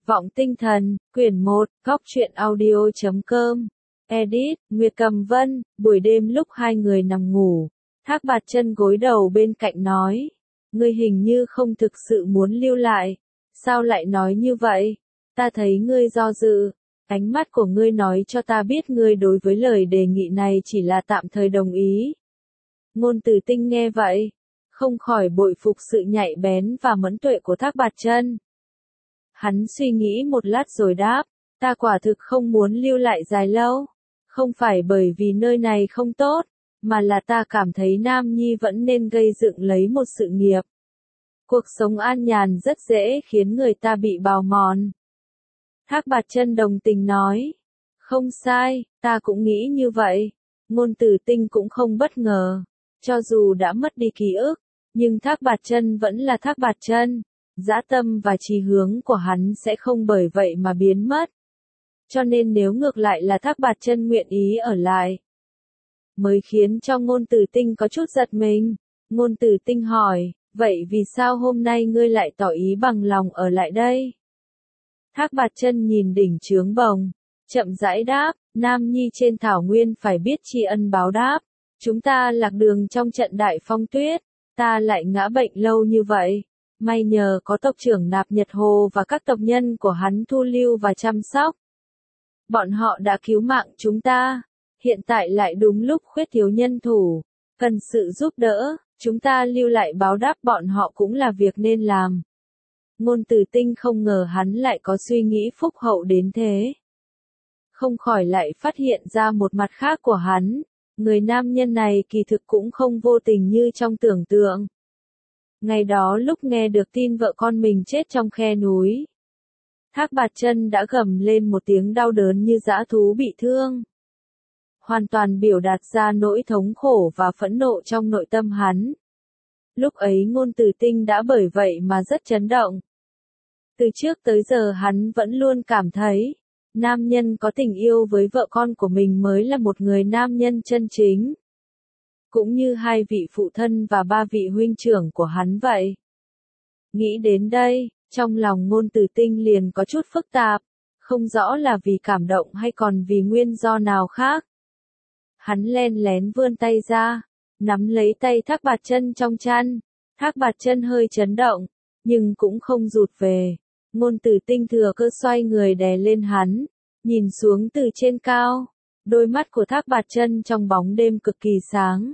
Vọng Tinh Thần, quyển 1, góc truyện audio.com. Edit, Nguyệt Cầm Vân. Buổi đêm lúc hai người nằm ngủ, Thác Bạt Chân gối đầu bên cạnh nói, ngươi hình như không thực sự muốn lưu lại, sao lại nói như vậy? Ta thấy ngươi do dự, ánh mắt của ngươi nói cho ta biết ngươi đối với lời đề nghị này chỉ là tạm thời đồng ý. Ngôn Tử Tinh nghe vậy, không khỏi bội phục sự nhạy bén và mẫn tuệ của Thác Bạt Chân. Hắn suy nghĩ một lát rồi đáp, ta quả thực không muốn lưu lại dài lâu, không phải bởi vì nơi này không tốt, mà là ta cảm thấy Nam Nhi vẫn nên gây dựng lấy một sự nghiệp. Cuộc sống an nhàn rất dễ khiến người ta bị bào mòn. Thác Bạt Chân đồng tình nói, không sai, ta cũng nghĩ như vậy. Ngôn Tử Tinh cũng không bất ngờ, cho dù đã mất đi ký ức, nhưng Thác Bạt Chân vẫn là Thác Bạt Chân. Dã tâm và chí hướng của hắn sẽ không bởi vậy mà biến mất. Cho nên nếu ngược lại là Thác Bạt Chân nguyện ý ở lại, mới khiến cho Ngôn Tử Tinh có chút giật mình. Ngôn Tử Tinh hỏi, vậy vì sao hôm nay ngươi lại tỏ ý bằng lòng ở lại đây? Thác Bạt Chân nhìn đỉnh chướng bồng, chậm rãi đáp, Nam Nhi trên thảo nguyên phải biết tri ân báo đáp. Chúng ta lạc đường trong trận đại phong tuyết, ta lại ngã bệnh lâu như vậy. May nhờ có tộc trưởng Nạp Nhật Hồ và các tộc nhân của hắn thu lưu và chăm sóc. Bọn họ đã cứu mạng chúng ta, hiện tại lại đúng lúc khuyết thiếu nhân thủ, cần sự giúp đỡ, chúng ta lưu lại báo đáp bọn họ cũng là việc nên làm. Ngôn Tử Tinh không ngờ hắn lại có suy nghĩ phúc hậu đến thế. Không khỏi lại phát hiện ra một mặt khác của hắn, người nam nhân này kỳ thực cũng không vô tình như trong tưởng tượng. Ngày đó lúc nghe được tin vợ con mình chết trong khe núi, Thác Bạt Chân đã gầm lên một tiếng đau đớn như dã thú bị thương. Hoàn toàn biểu đạt ra nỗi thống khổ và phẫn nộ trong nội tâm hắn. Lúc ấy Ngôn Tử Tinh đã bởi vậy mà rất chấn động. Từ trước tới giờ hắn vẫn luôn cảm thấy, nam nhân có tình yêu với vợ con của mình mới là một người nam nhân chân chính. Cũng như hai vị phụ thân và ba vị huynh trưởng của hắn vậy. Nghĩ đến đây, trong lòng Ngôn Tử Tinh liền có chút phức tạp, không rõ là vì cảm động hay còn vì nguyên do nào khác. Hắn len lén vươn tay ra, nắm lấy tay Thác Bạt Chân trong chăn. Thác Bạt Chân hơi chấn động, nhưng cũng không rụt về. Ngôn Tử Tinh thừa cơ xoay người đè lên hắn, nhìn xuống từ trên cao. Đôi mắt của Thác Bạt Chân trong bóng đêm cực kỳ sáng.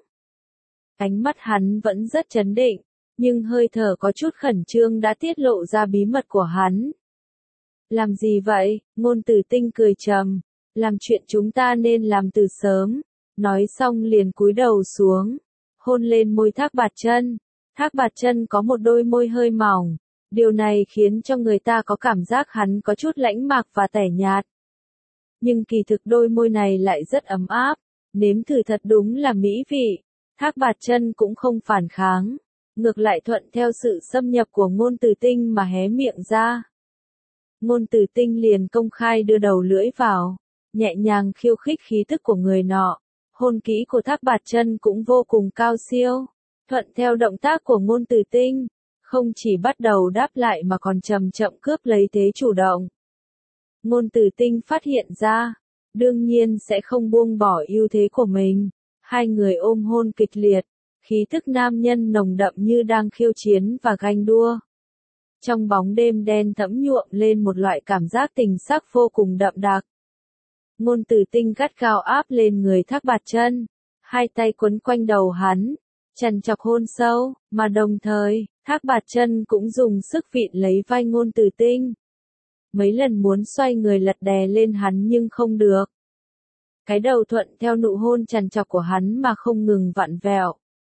Ánh mắt hắn vẫn rất chấn định, nhưng hơi thở có chút khẩn trương đã tiết lộ ra bí mật của hắn. Làm gì vậy? Ngôn Tử Tinh cười trầm, làm chuyện chúng ta nên làm từ sớm. Nói xong liền cúi đầu xuống, hôn lên môi Thác Bạt Chân. Thác Bạt Chân có một đôi môi hơi mỏng, điều này khiến cho người ta có cảm giác hắn có chút lãnh mạc và tẻ nhạt. Nhưng kỳ thực đôi môi này lại rất ấm áp, nếm thử thật đúng là mỹ vị. Thác Bạt Chân cũng không phản kháng, ngược lại thuận theo sự xâm nhập của Ngôn Tử Tinh mà hé miệng ra. Ngôn Tử Tinh liền công khai đưa đầu lưỡi vào, nhẹ nhàng khiêu khích khí tức của người nọ. Hôn kỹ của Thác Bạt Chân cũng vô cùng cao siêu, thuận theo động tác của Ngôn Tử Tinh, không chỉ bắt đầu đáp lại mà còn chậm chậm cướp lấy thế chủ động. Ngôn Tử Tinh phát hiện ra, đương nhiên sẽ không buông bỏ ưu thế của mình. Hai người ôm hôn kịch liệt, khí tức nam nhân nồng đậm như đang khiêu chiến và ganh đua. Trong bóng đêm đen thẫm nhuộm lên một loại cảm giác tình sắc vô cùng đậm đặc. Ngôn Tử Tinh gắt gao áp lên người Thác Bạt Chân, hai tay quấn quanh đầu hắn, chằn chọc hôn sâu, mà đồng thời, Thác Bạt Chân cũng dùng sức vịn lấy vai Ngôn Tử Tinh. Mấy lần muốn xoay người lật đè lên hắn nhưng không được. Cái đầu thuận theo nụ hôn chằn chọc của hắn mà không ngừng vặn vẹo.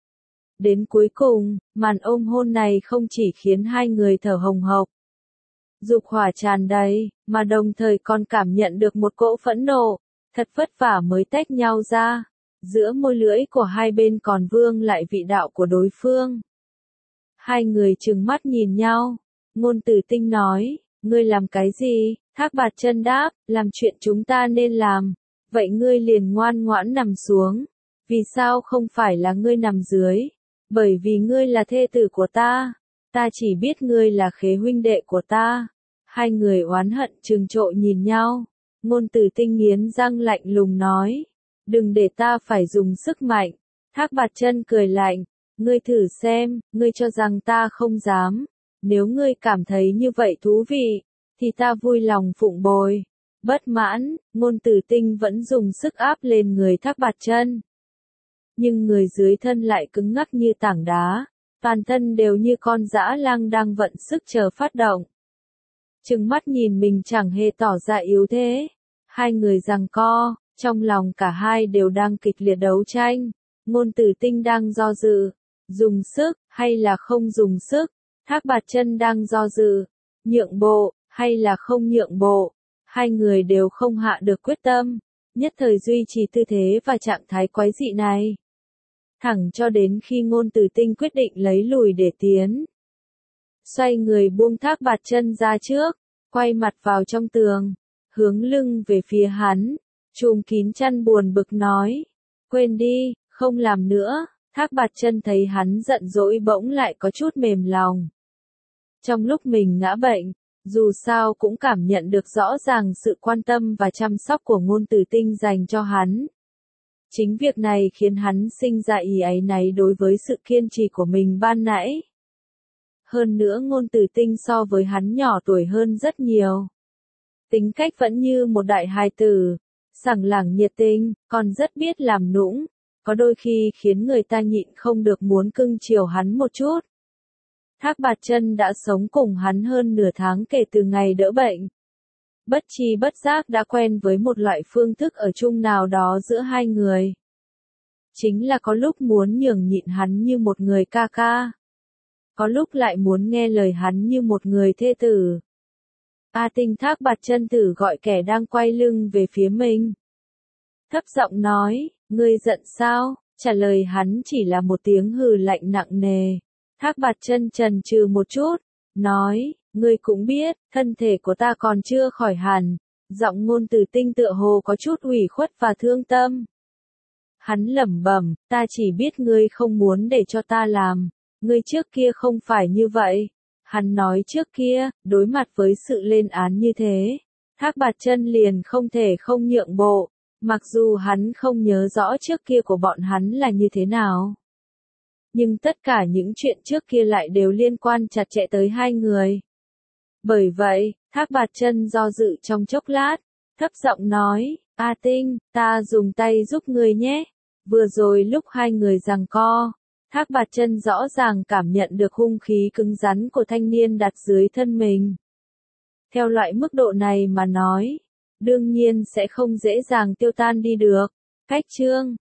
Đến cuối cùng, màn ôm hôn này không chỉ khiến hai người thở hồng hộc, dục hỏa tràn đầy, mà đồng thời còn cảm nhận được một cỗ phẫn nộ, thật vất vả mới tách nhau ra. Giữa môi lưỡi của hai bên còn vương lại vị đạo của đối phương. Hai người trừng mắt nhìn nhau, Ngôn Tử Tinh nói, ngươi làm cái gì? Thác Bạt Chân đáp, làm chuyện chúng ta nên làm. Vậy ngươi liền ngoan ngoãn nằm xuống. Vì sao không phải là ngươi nằm dưới? Bởi vì ngươi là thê tử của ta. Ta chỉ biết ngươi là khế huynh đệ của ta. Hai người oán hận trừng trội nhìn nhau. Ngôn Tử Tinh nghiến răng lạnh lùng nói. Đừng để ta phải dùng sức mạnh. Thác Bạt Chân cười lạnh. Ngươi thử xem, ngươi cho rằng ta không dám. Nếu ngươi cảm thấy như vậy thú vị, thì ta vui lòng phụng bồi. Bất mãn, Ngôn Tử Tinh vẫn dùng sức áp lên người Thác Bạt Chân. Nhưng người dưới thân lại cứng ngắc như tảng đá, toàn thân đều như con dã lang đang vận sức chờ phát động. Trừng mắt nhìn mình chẳng hề tỏ ra yếu thế. Hai người giằng co, trong lòng cả hai đều đang kịch liệt đấu tranh. Ngôn Tử Tinh đang do dự, dùng sức, hay là không dùng sức. Thác Bạt Chân đang do dự, nhượng bộ, hay là không nhượng bộ. Hai người đều không hạ được quyết tâm, nhất thời duy trì tư thế và trạng thái quái dị này. Thẳng cho đến khi Ngôn Tử Tinh quyết định lấy lùi để tiến. Xoay người buông Thác Bạt Chân ra trước, quay mặt vào trong tường, hướng lưng về phía hắn, trùm kín chăn buồn bực nói. Quên đi, không làm nữa. Thác Bạt Chân thấy hắn giận dỗi bỗng lại có chút mềm lòng. Trong lúc mình ngã bệnh, dù sao cũng cảm nhận được rõ ràng sự quan tâm và chăm sóc của Ngôn Tử Tinh dành cho hắn. Chính việc này khiến hắn sinh ra ý áy náy đối với sự kiên trì của mình ban nãy. Hơn nữa Ngôn Tử Tinh so với hắn nhỏ tuổi hơn rất nhiều. Tính cách vẫn như một đại hài tử, sảng lảng nhiệt tình, còn rất biết làm nũng, có đôi khi khiến người ta nhịn không được muốn cưng chiều hắn một chút. Thác Bạt Chân đã sống cùng hắn hơn nửa tháng kể từ ngày đỡ bệnh. Bất tri bất giác đã quen với một loại phương thức ở chung nào đó giữa hai người. Chính là có lúc muốn nhường nhịn hắn như một người ca ca. Có lúc lại muốn nghe lời hắn như một người thê tử. A Tinh. Thác Bạt Chân thử gọi kẻ đang quay lưng về phía mình. Thấp giọng nói, ngươi giận sao? Trả lời hắn chỉ là một tiếng hừ lạnh nặng nề. Thác Bạt Chân chần chừ một chút, nói, ngươi cũng biết, thân thể của ta còn chưa khỏi hẳn. Giọng Ngôn Tử Tinh tựa hồ có chút ủy khuất và thương tâm. Hắn lẩm bẩm, ta chỉ biết ngươi không muốn để cho ta làm. Ngươi trước kia không phải như vậy. Hắn nói trước kia, đối mặt với sự lên án như thế, Thác Bạt Chân liền không thể không nhượng bộ, mặc dù hắn không nhớ rõ trước kia của bọn hắn là như thế nào. Nhưng tất cả những chuyện trước kia lại đều liên quan chặt chẽ tới hai người. Bởi vậy, Thác Bạt Chân do dự trong chốc lát, thấp giọng nói, A Tinh, ta dùng tay giúp ngươi nhé. Vừa rồi lúc hai người giằng co, Thác Bạt Chân rõ ràng cảm nhận được hung khí cứng rắn của thanh niên đặt dưới thân mình. Theo loại mức độ này mà nói, đương nhiên sẽ không dễ dàng tiêu tan đi được. Cách chương